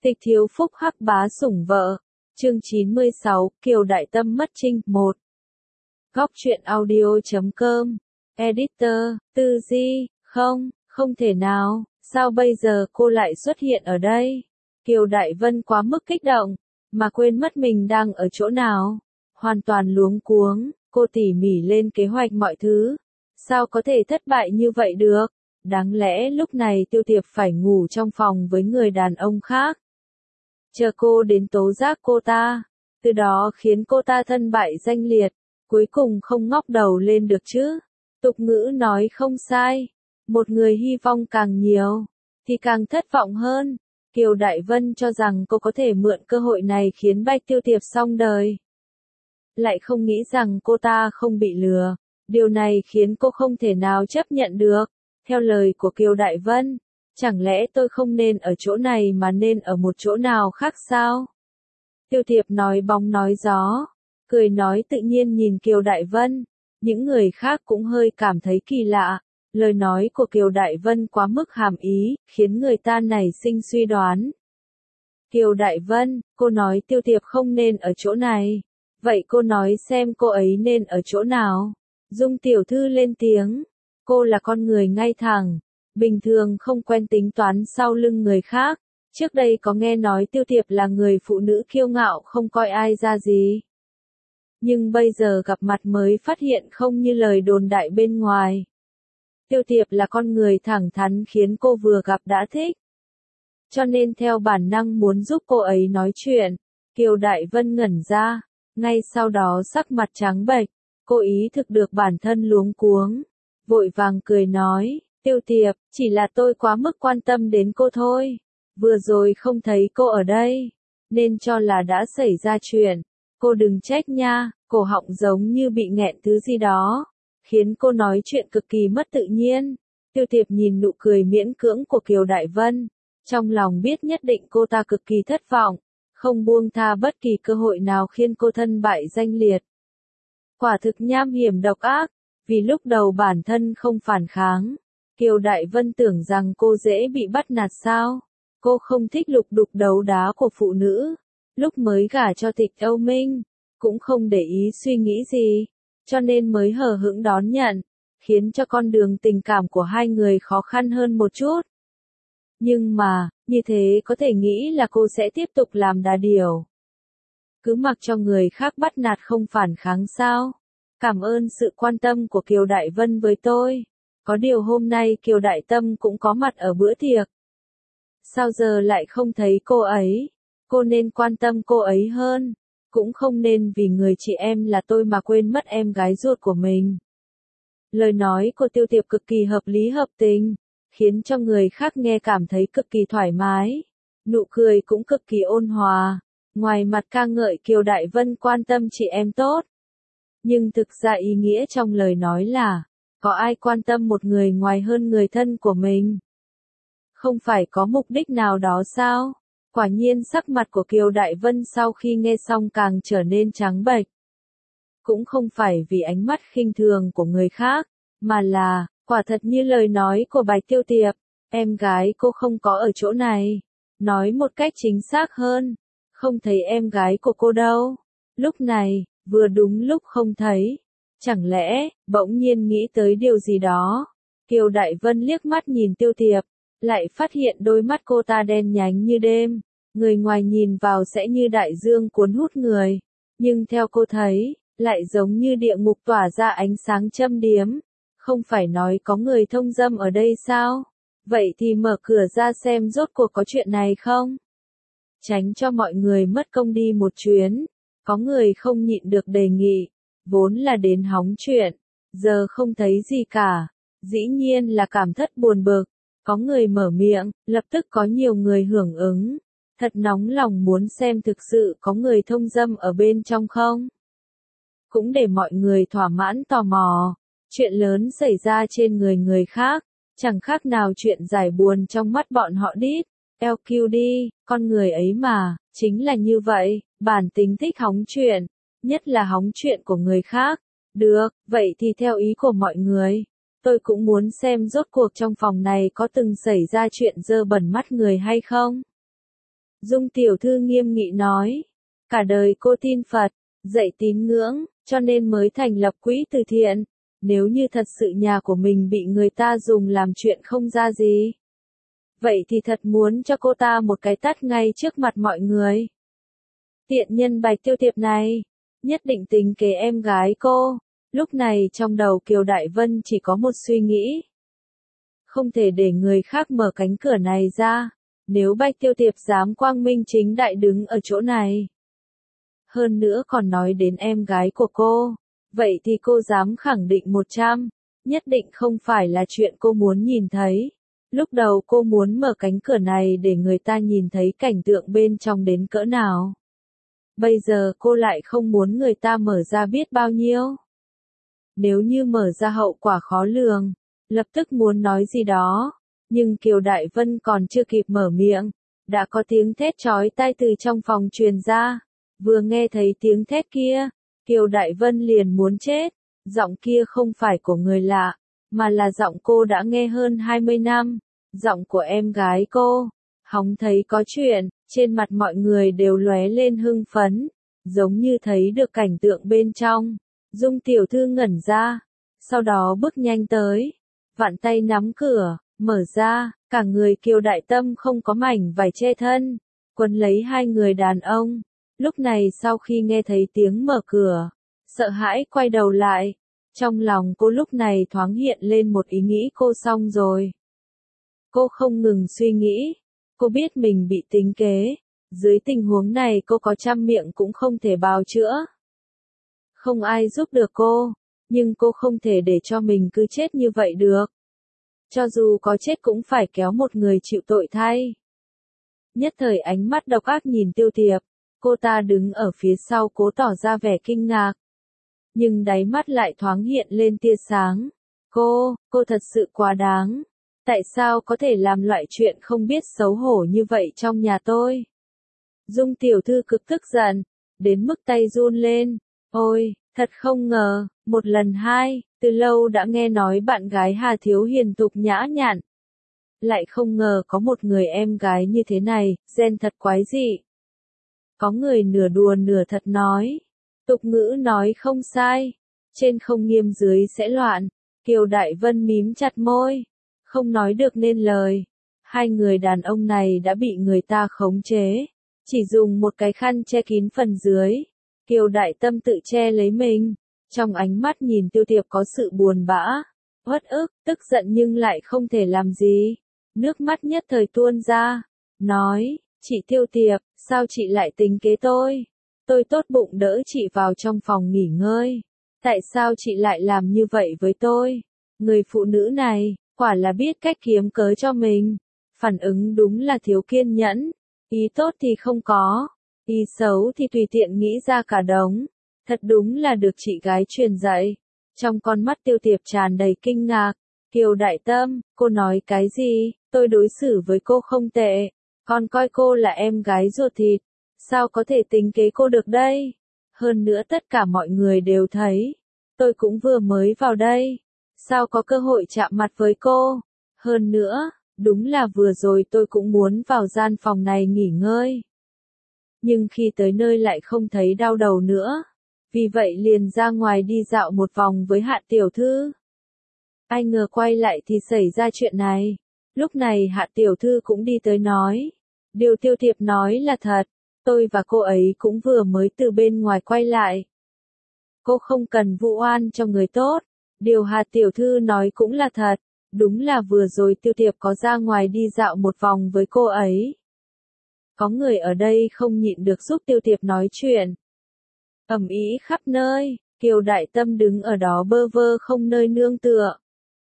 Tịch thiếu phúc hắc bá sủng vợ. Chương 96, Kiều Đại Tâm mất trinh 1. Góc truyện audio.com. Editor, Tư Di, không thể nào, sao bây giờ cô lại xuất hiện ở đây? Kiều Đại Vân quá mức kích động, mà quên mất mình đang ở chỗ nào. Hoàn toàn luống cuống, cô tỉ mỉ lên kế hoạch mọi thứ. Sao có thể thất bại như vậy được? Đáng lẽ lúc này Tiêu Tiệp phải ngủ trong phòng với người đàn ông khác. Chờ cô đến tố giác cô ta, từ đó khiến cô ta thân bại danh liệt, cuối cùng không ngóc đầu lên được chứ. Tục ngữ nói không sai, một người hy vọng càng nhiều, thì càng thất vọng hơn. Kiều Đại Vân cho rằng cô có thể mượn cơ hội này khiến Bạch Tiêu Tiệp xong đời. Lại không nghĩ rằng cô ta không bị lừa, điều này khiến cô không thể nào chấp nhận được. Theo lời của Kiều Đại Vân, chẳng lẽ tôi không nên ở chỗ này mà nên ở một chỗ nào khác sao? Tiêu Tiệp nói bóng nói gió, cười nói tự nhiên nhìn Kiều Đại Vân. Những người khác cũng hơi cảm thấy kỳ lạ. Lời nói của Kiều Đại Vân quá mức hàm ý, khiến người ta nảy sinh suy đoán. Kiều Đại Vân, cô nói Tiêu Tiệp không nên ở chỗ này. Vậy cô nói xem cô ấy nên ở chỗ nào? Dung tiểu thư lên tiếng. Cô là con người ngay thẳng, bình thường không quen tính toán sau lưng người khác. Trước đây có nghe nói Tiêu Tiệp là người phụ nữ kiêu ngạo không coi ai ra gì. Nhưng bây giờ gặp mặt mới phát hiện không như lời đồn đại bên ngoài. Tiêu Tiệp là con người thẳng thắn khiến cô vừa gặp đã thích. Cho nên theo bản năng muốn giúp cô ấy nói chuyện. Kiều Đại Vân ngẩn ra, ngay sau đó sắc mặt trắng bệch, cô ý thức được bản thân luống cuống. Vội vàng cười nói, Tiêu Tiệp, chỉ là tôi quá mức quan tâm đến cô thôi. Vừa rồi không thấy cô ở đây, nên cho là đã xảy ra chuyện. Cô đừng trách nha, cổ họng giống như bị nghẹn thứ gì đó, khiến cô nói chuyện cực kỳ mất tự nhiên. Tiêu Tiệp nhìn nụ cười miễn cưỡng của Kiều Đại Vân, trong lòng biết nhất định cô ta cực kỳ thất vọng, không buông tha bất kỳ cơ hội nào khiến cô thân bại danh liệt. Quả thực nham hiểm độc ác. Vì lúc đầu bản thân không phản kháng, Kiều Đại Vân tưởng rằng cô dễ bị bắt nạt sao. Cô không thích lục đục đấu đá của phụ nữ. Lúc mới gả cho Tịch Âu Minh, cũng không để ý suy nghĩ gì, cho nên mới hờ hững đón nhận, khiến cho con đường tình cảm của hai người khó khăn hơn một chút. Nhưng mà, như thế có thể nghĩ là cô sẽ tiếp tục làm đà điểu. Cứ mặc cho người khác bắt nạt không phản kháng sao? Cảm ơn sự quan tâm của Kiều Đại Vân với tôi. Có điều hôm nay Kiều Đại Tâm cũng có mặt ở bữa tiệc. Sao giờ lại không thấy cô ấy? Cô nên quan tâm cô ấy hơn. Cũng không nên vì người chị em là tôi mà quên mất em gái ruột của mình. Lời nói của Tiêu Tiệp cực kỳ hợp lý hợp tình, khiến cho người khác nghe cảm thấy cực kỳ thoải mái. Nụ cười cũng cực kỳ ôn hòa. Ngoài mặt ca ngợi Kiều Đại Vân quan tâm chị em tốt. Nhưng thực ra ý nghĩa trong lời nói là, có ai quan tâm một người ngoài hơn người thân của mình? Không phải có mục đích nào đó sao? Quả nhiên sắc mặt của Kiều Đại Vân sau khi nghe xong càng trở nên trắng bệch. Cũng không phải vì ánh mắt khinh thường của người khác, mà là, quả thật như lời nói của Bạch Tiêu Tiệp, em gái cô không có ở chỗ này. Nói một cách chính xác hơn, không thấy em gái của cô đâu. Lúc này, vừa đúng lúc không thấy. Chẳng lẽ, bỗng nhiên nghĩ tới điều gì đó. Kiều Đại Vân liếc mắt nhìn Tiêu Tiệp, lại phát hiện đôi mắt cô ta đen nhánh như đêm. Người ngoài nhìn vào sẽ như đại dương cuốn hút người. Nhưng theo cô thấy, lại giống như địa ngục tỏa ra ánh sáng châm điếm. Không phải nói có người thông dâm ở đây sao? Vậy thì mở cửa ra xem rốt cuộc có chuyện này không? Tránh cho mọi người mất công đi một chuyến. Có người không nhịn được đề nghị, vốn là đến hóng chuyện, giờ không thấy gì cả, dĩ nhiên là cảm thất buồn bực. Có người mở miệng, lập tức có nhiều người hưởng ứng, thật nóng lòng muốn xem thực sự có người thông dâm ở bên trong không. Cũng để mọi người thỏa mãn tò mò, chuyện lớn xảy ra trên người người khác, chẳng khác nào chuyện giải buồn trong mắt bọn họ đít. LQD, con người ấy mà, chính là như vậy, bản tính thích hóng chuyện, nhất là hóng chuyện của người khác. Được, vậy thì theo ý của mọi người, tôi cũng muốn xem rốt cuộc trong phòng này có từng xảy ra chuyện dơ bẩn mắt người hay không. Dung tiểu thư nghiêm nghị nói. Cả đời cô tin Phật, dạy tín ngưỡng, cho nên mới thành lập quỹ từ thiện. Nếu như thật sự nhà của mình bị người ta dùng làm chuyện không ra gì, vậy thì thật muốn cho cô ta một cái tát ngay trước mặt mọi người. Tiện nhân Bạch Tiêu Tiệp này, nhất định tính kế em gái cô. Lúc này trong đầu Kiều Đại Vân chỉ có một suy nghĩ. Không thể để người khác mở cánh cửa này ra, nếu Bạch Tiêu Tiệp dám quang minh chính đại đứng ở chỗ này. Hơn nữa còn nói đến em gái của cô, vậy thì cô dám khẳng định 100, nhất định không phải là chuyện cô muốn nhìn thấy. Lúc đầu cô muốn mở cánh cửa này để người ta nhìn thấy cảnh tượng bên trong đến cỡ nào. Bây giờ cô lại không muốn người ta mở ra biết bao nhiêu. Nếu như mở ra hậu quả khó lường, lập tức muốn nói gì đó, nhưng Kiều Đại Vân còn chưa kịp mở miệng, đã có tiếng thét chói tai từ trong phòng truyền ra. Vừa nghe thấy tiếng thét kia, Kiều Đại Vân liền muốn chết, giọng kia không phải của người lạ, mà là giọng cô đã nghe hơn 20 năm, giọng của em gái cô. Hóng thấy có chuyện, trên mặt mọi người đều lóe lên hưng phấn, giống như thấy được cảnh tượng bên trong. Dung tiểu thư ngẩn ra, sau đó bước nhanh tới, vặn tay nắm cửa, mở ra, cả người Kiều Đại Tâm không có mảnh vải che thân, quấn lấy hai người đàn ông. Lúc này sau khi nghe thấy tiếng mở cửa, sợ hãi quay đầu lại, trong lòng cô lúc này thoáng hiện lên một ý nghĩ cô xong rồi. Cô không ngừng suy nghĩ, cô biết mình bị tính kế, dưới tình huống này cô có trăm miệng cũng không thể bào chữa. Không ai giúp được cô, nhưng cô không thể để cho mình cứ chết như vậy được. Cho dù có chết cũng phải kéo một người chịu tội thay. Nhất thời ánh mắt độc ác nhìn Tiêu Tiệp, cô ta đứng ở phía sau cố tỏ ra vẻ kinh ngạc. Nhưng đáy mắt lại thoáng hiện lên tia sáng. Cô thật sự quá đáng. Tại sao có thể làm loại chuyện không biết xấu hổ như vậy trong nhà tôi? Dung tiểu thư cực tức giận, đến mức tay run lên. Ôi, thật không ngờ, một lần hai, từ lâu đã nghe nói bạn gái Hà Thiếu hiền tục nhã nhặn. Lại không ngờ có một người em gái như thế này, gen thật quái dị. Có người nửa đùa nửa thật nói. Tục ngữ nói không sai. Trên không nghiêm dưới sẽ loạn. Kiều Đại Vân mím chặt môi, không nói được nên lời. Hai người đàn ông này đã bị người ta khống chế. Chỉ dùng một cái khăn che kín phần dưới. Kiều Đại Tâm tự che lấy mình. Trong ánh mắt nhìn Tiêu Tiệp có sự buồn bã, uất ức, tức giận nhưng lại không thể làm gì. Nước mắt nhất thời tuôn ra. Nói, chị Tiêu Tiệp, sao chị lại tính kế tôi? Tôi tốt bụng đỡ chị vào trong phòng nghỉ ngơi. Tại sao chị lại làm như vậy với tôi? Người phụ nữ này, quả là biết cách kiếm cớ cho mình. Phản ứng đúng là thiếu kiên nhẫn. Ý tốt thì không có. Ý xấu thì tùy tiện nghĩ ra cả đống. Thật đúng là được chị gái truyền dạy. Trong con mắt Tiêu Tiệp tràn đầy kinh ngạc. Kiều Đại Tâm, cô nói cái gì? Tôi đối xử với cô không tệ. Còn coi cô là em gái ruột thịt. Sao có thể tính kế cô được đây? Hơn nữa tất cả mọi người đều thấy. Tôi cũng vừa mới vào đây. Sao có cơ hội chạm mặt với cô? Hơn nữa, đúng là vừa rồi tôi cũng muốn vào gian phòng này nghỉ ngơi. Nhưng khi tới nơi lại không thấy đau đầu nữa. Vì vậy liền ra ngoài đi dạo một vòng với Hạ tiểu thư. Ai ngờ quay lại thì xảy ra chuyện này. Lúc này Hạ tiểu thư cũng đi tới nói. Điều Tiêu Tiệp nói là thật. Tôi và cô ấy cũng vừa mới từ bên ngoài quay lại. Cô không cần vu oan cho người tốt. Điều Hạ tiểu thư nói cũng là thật. Đúng là vừa rồi Tiêu Tiệp có ra ngoài đi dạo một vòng với cô ấy. Có người ở đây không nhịn được giúp Tiêu Tiệp nói chuyện. Ầm ĩ khắp nơi, Kiều Đại Tâm đứng ở đó bơ vơ không nơi nương tựa.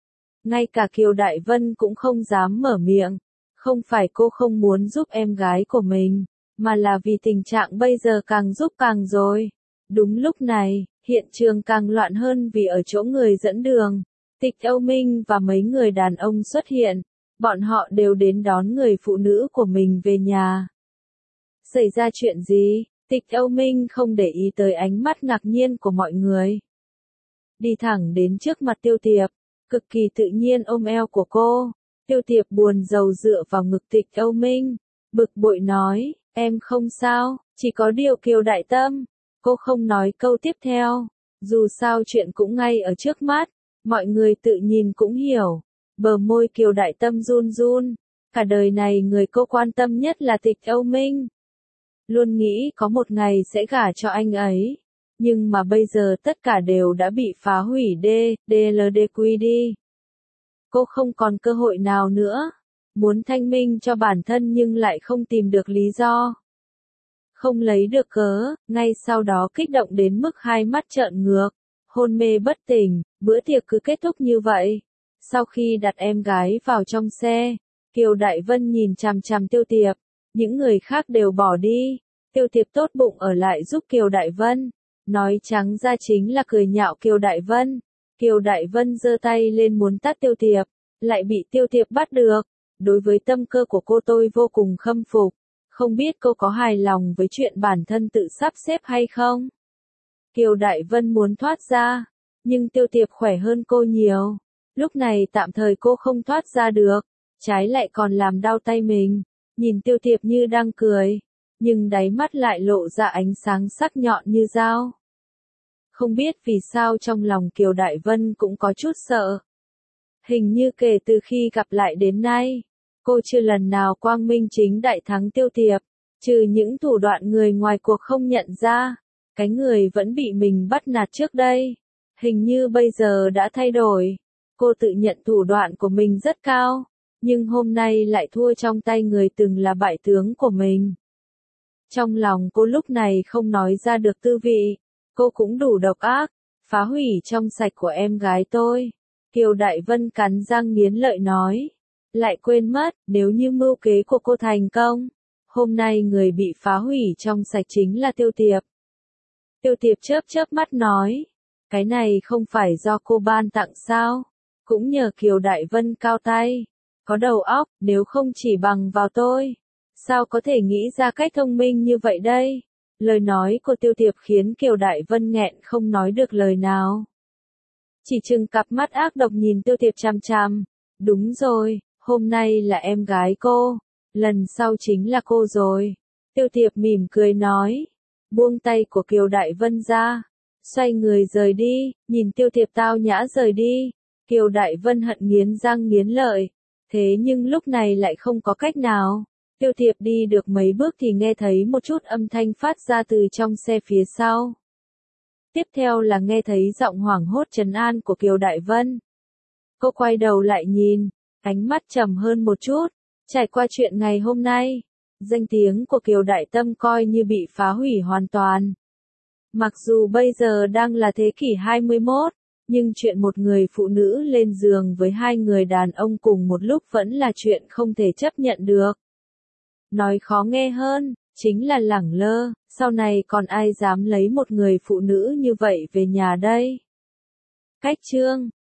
Ngay cả Kiều Đại Vân cũng không dám mở miệng. Không phải cô không muốn giúp em gái của mình, mà là vì tình trạng bây giờ càng giúp càng rồi. Đúng lúc này, hiện trường càng loạn hơn vì ở chỗ người dẫn đường. Tịch Âu Minh và mấy người đàn ông xuất hiện. Bọn họ đều đến đón người phụ nữ của mình về nhà. Xảy ra chuyện gì? Tịch Âu Minh không để ý tới ánh mắt ngạc nhiên của mọi người. Đi thẳng đến trước mặt Tiêu Tiệp, cực kỳ tự nhiên ôm eo của cô. Tiêu Tiệp buồn rầu dựa vào ngực Tịch Âu Minh, bực bội nói, Em không sao, chỉ có điều Kiều Đại Tâm. Cô không nói câu tiếp theo. Dù sao chuyện cũng ngay ở trước mắt, mọi người tự nhìn cũng hiểu. Bờ môi Kiều Đại Tâm run run. Cả đời này người cô quan tâm nhất là Tịch Âu Minh. Luôn nghĩ có một ngày sẽ gả cho anh ấy. Nhưng mà bây giờ tất cả đều đã bị phá hủy DLDQ. Cô không còn cơ hội nào nữa. Muốn thanh minh cho bản thân nhưng lại không tìm được lý do. Không lấy được cớ, ngay sau đó kích động đến mức hai mắt trợn ngược, hôn mê bất tỉnh, bữa tiệc cứ kết thúc như vậy. Sau khi đặt em gái vào trong xe, Kiều Đại Vân nhìn chằm chằm Tiêu Tiệp, những người khác đều bỏ đi, Tiêu Tiệp tốt bụng ở lại giúp Kiều Đại Vân, nói trắng ra chính là cười nhạo Kiều Đại Vân. Kiều Đại Vân giơ tay lên muốn tát Tiêu Tiệp, lại bị Tiêu Tiệp bắt được. Đối với tâm cơ của cô tôi vô cùng khâm phục. Không biết cô có hài lòng với chuyện bản thân tự sắp xếp hay không? Kiều Đại Vân muốn thoát ra, nhưng Tiêu Tiệp khỏe hơn cô nhiều. Lúc này tạm thời cô không thoát ra được, trái lại còn làm đau tay mình. Nhìn Tiêu Tiệp như đang cười, nhưng đáy mắt lại lộ ra ánh sáng sắc nhọn như dao. Không biết vì sao trong lòng Kiều Đại Vân cũng có chút sợ. Hình như kể từ khi gặp lại đến nay, cô chưa lần nào quang minh chính đại thắng Tiêu Tiệp, trừ những thủ đoạn người ngoài cuộc không nhận ra, cái người vẫn bị mình bắt nạt trước đây, hình như bây giờ đã thay đổi. Cô tự nhận thủ đoạn của mình rất cao, nhưng hôm nay lại thua trong tay người từng là bại tướng của mình. Trong lòng cô lúc này không nói ra được tư vị, cô cũng đủ độc ác, phá hủy trong sạch của em gái tôi. Kiều Đại Vân cắn răng nghiến lợi nói. Lại quên mất, nếu như mưu kế của cô thành công, hôm nay người bị phá hủy trong sạch chính là Tiêu Tiệp. Tiêu Tiệp chớp chớp mắt nói, cái này không phải do cô ban tặng sao, cũng nhờ Kiều Đại Vân cao tay, có đầu óc, nếu không chỉ bằng vào tôi, sao có thể nghĩ ra cách thông minh như vậy đây? Lời nói của Tiêu Tiệp khiến Kiều Đại Vân nghẹn không nói được lời nào. Chỉ trừng cặp mắt ác độc nhìn Tiêu Tiệp chằm chằm, đúng rồi. Hôm nay là em gái cô, lần sau chính là cô rồi. Tiêu Tiệp mỉm cười nói, buông tay của Kiều Đại Vân ra, xoay người rời đi, nhìn Tiêu Tiệp tao nhã rời đi. Kiều Đại Vân hận nghiến răng nghiến lợi, thế nhưng lúc này lại không có cách nào. Tiêu Tiệp đi được mấy bước thì nghe thấy một chút âm thanh phát ra từ trong xe phía sau. Tiếp theo là nghe thấy giọng hoảng hốt trấn an của Kiều Đại Vân. Cô quay đầu lại nhìn. Ánh mắt trầm hơn một chút, trải qua chuyện ngày hôm nay, danh tiếng của Kiều Đại Tâm coi như bị phá hủy hoàn toàn. Mặc dù bây giờ đang là thế kỷ 21, nhưng chuyện một người phụ nữ lên giường với hai người đàn ông cùng một lúc vẫn là chuyện không thể chấp nhận được. Nói khó nghe hơn, chính là lẳng lơ, sau này còn ai dám lấy một người phụ nữ như vậy về nhà đây? Cách chương